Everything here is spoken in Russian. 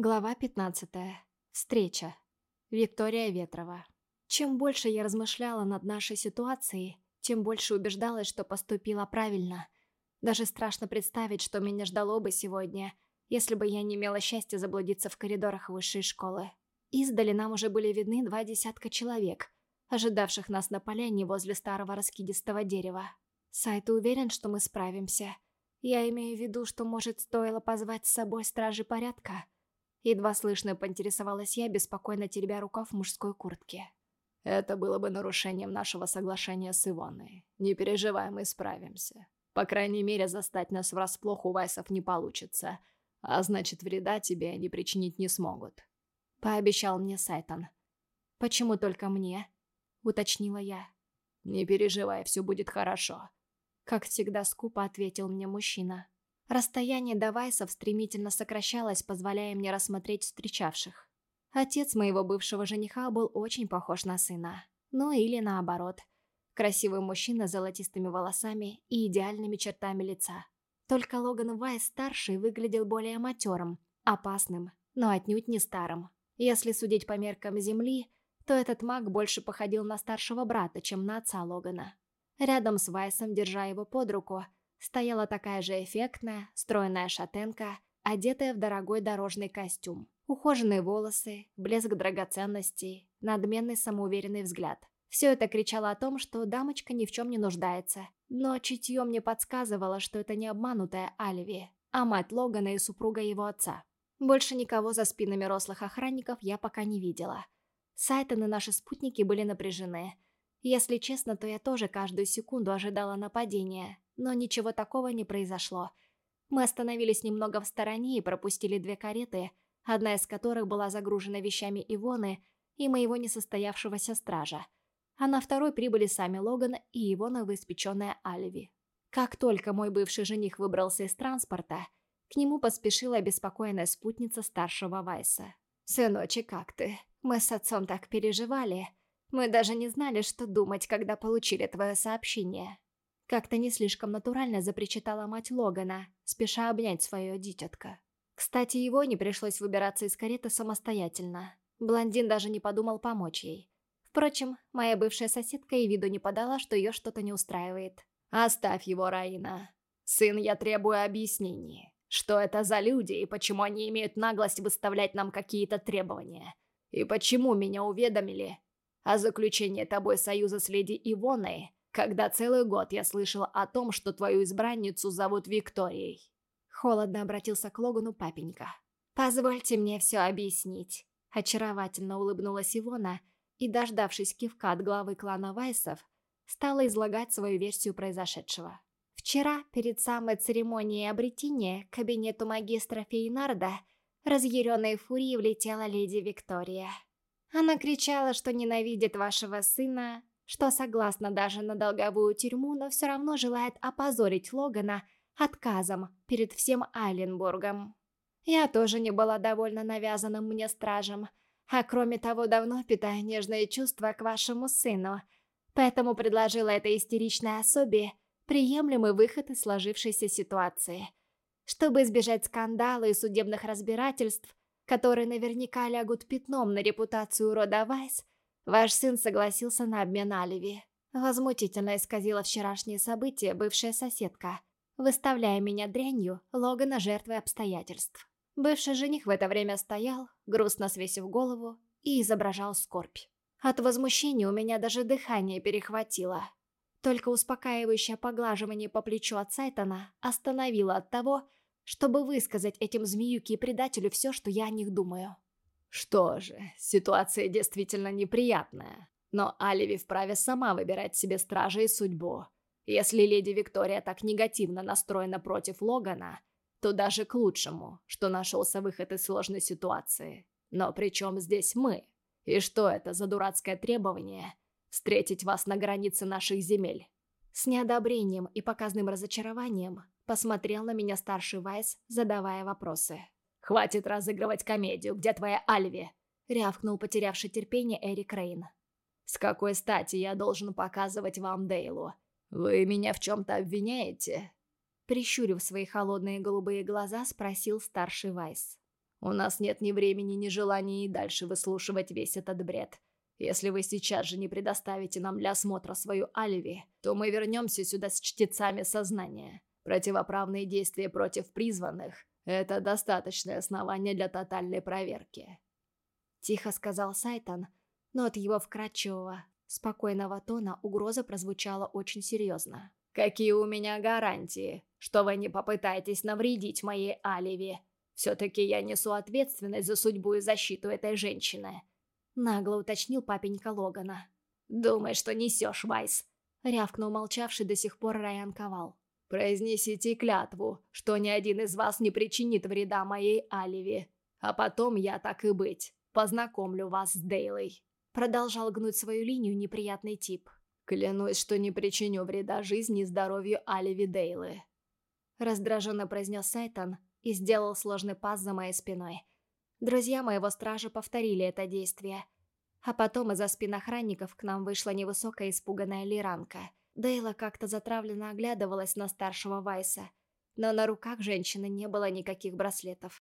Глава 15. Встреча. Виктория Ветрова. Чем больше я размышляла над нашей ситуацией, тем больше убеждалась, что поступила правильно. Даже страшно представить, что меня ждало бы сегодня, если бы я не имела счастья заблудиться в коридорах высшей школы. Издали нам уже были видны 20 человек, ожидавших нас на поляне возле старого раскидистого дерева. Сайт уверен, что мы справимся. Я имею в виду, что, может, стоило позвать с собой стражи порядка. Едва слышно поинтересовалась я, беспокойно теребя рукав мужской куртки. Это было бы нарушением нашего соглашения с Ивоной. Не переживай, мы справимся. По крайней мере, застать нас врасплох у Вайсов не получится, а значит, вреда тебе они причинить не смогут. Пообещал мне Сайтон. «Почему только мне?» — уточнила я. Не переживай, все будет хорошо. Как всегда скупо ответил мне мужчина. Расстояние до Вайсов стремительно сокращалось, позволяя мне рассмотреть встречавших. Отец моего бывшего жениха был очень похож на сына. Ну или наоборот. Красивый мужчина с золотистыми волосами и идеальными чертами лица. Только Логан Вайс-старший выглядел более матерым, опасным, но отнюдь не старым. Если судить по меркам Земли, то этот маг больше походил на старшего брата, чем на отца Логана. Рядом с Вайсом, держа его под руку, стояла такая же эффектная, стройная шатенка, одетая в дорогой дорожный костюм. Ухоженные волосы, блеск драгоценностей, надменный самоуверенный взгляд. Все это кричало о том, что дамочка ни в чем не нуждается. Но чутье мне подсказывало, что это не обманутая Альви, а мать Логана и супруга его отца. Больше никого за спинами рослых охранников я пока не видела. Сайтон и наши спутники были напряжены. Если честно, то я тоже каждую секунду ожидала нападения, но ничего такого не произошло. Мы остановились немного в стороне и пропустили 2 кареты, одна из которых была загружена вещами Ивоны и моего несостоявшегося стража, а на второй прибыли сами Логан и его новоиспеченная Альви. Как только мой бывший жених выбрался из транспорта, к нему поспешила обеспокоенная спутница старшего Вайса. «Сыночек, как ты? Мы с отцом так переживали. Мы даже не знали, что думать, когда получили твое сообщение». Как-то не слишком натурально запричитала мать Логана, спеша обнять свое дитятко. Кстати, его не пришлось выбираться из кареты самостоятельно. Блондин даже не подумал помочь ей. Впрочем, моя бывшая соседка и виду не подала, что ее что-то не устраивает. Оставь его, Раина. Сын, я требую объяснений. Что это за люди и почему они имеют наглость выставлять нам какие-то требования? И почему меня уведомили о заключении тобой союза с леди Ивоной, когда целый год я слышала о том, что твою избранницу зовут Викторией?» Холодно обратился к Логану папенька. «Позвольте мне все объяснить». Очаровательно улыбнулась Ивона и, дождавшись кивка от главы клана Вайсов, стала излагать свою версию произошедшего. Вчера, перед самой церемонией обретения, к кабинету магистра Фейнарда разъяренной фурией влетела леди Виктория. Она кричала, что ненавидит вашего сына, что согласна даже на долговую тюрьму, но все равно желает опозорить Логана отказом перед всем Айленбургом. Я тоже не была довольна навязанным мне стражем, а кроме того давно питаю нежные чувства к вашему сыну, поэтому предложила этой истеричной особе приемлемый выход из сложившейся ситуации. Чтобы избежать скандала и судебных разбирательств, которые наверняка лягут пятном на репутацию рода Вайс, ваш сын согласился на обмен Альви. Возмутительно исказила вчерашние события бывшая соседка, выставляя меня дрянью, Логана жертвой обстоятельств. Бывший жених в это время стоял, грустно свесив голову, и изображал скорбь. От возмущения у меня даже дыхание перехватило. Только успокаивающее поглаживание по плечу от Сайтона остановило от того, чтобы высказать этим змеюке и предателю все, что я о них думаю. Что же, ситуация действительно неприятная, но Аливи вправе сама выбирать себе стража и судьбу. Если леди Виктория так негативно настроена против Логана, то даже к лучшему, что нашелся выход из сложной ситуации. Но при чем здесь мы? И что это за дурацкое требование встретить вас на границе наших земель? С неодобрением и показным разочарованием посмотрел на меня старший Вайс, задавая вопросы. «Хватит разыгрывать комедию, где твоя Альви?» — рявкнул потерявший терпение Эрик Рейн. «С какой стати я должен показывать вам Дейлу? Вы меня в чем-то обвиняете?» Прищурив свои холодные голубые глаза, спросил старший Вайс. У нас нет ни времени, ни желания и дальше выслушивать весь этот бред. Если вы сейчас же не предоставите нам для осмотра свою Аливи, то мы вернемся сюда с чтецами сознания. Противоправные действия против призванных – это достаточное основание для тотальной проверки». Тихо сказал Сайтон, но от его вкрадчивого, спокойного тона угроза прозвучала очень серьезно. «Какие у меня гарантии, что вы не попытаетесь навредить моей Аливи? Все-таки я несу ответственность за судьбу и защиту этой женщины», — нагло уточнил папенька Логана. «Думай, что несешь, Вайс», — рявкнул молчавший до сих пор Райан Ковал. «Произнесите клятву, что ни один из вас не причинит вреда моей Аливи, а потом я, так и быть, познакомлю вас с Дейлой». Продолжал гнуть свою линию неприятный тип. «Клянусь, что не причиню вреда жизни и здоровью Аливи Дейлы», — раздраженно произнес Сайтон и сделал сложный пас за моей спиной. Друзья моего стража повторили это действие. А потом из-за спин охранников к нам вышла невысокая испуганная лиранка. Дейла как-то затравленно оглядывалась на старшего Вайса, но на руках женщины не было никаких браслетов.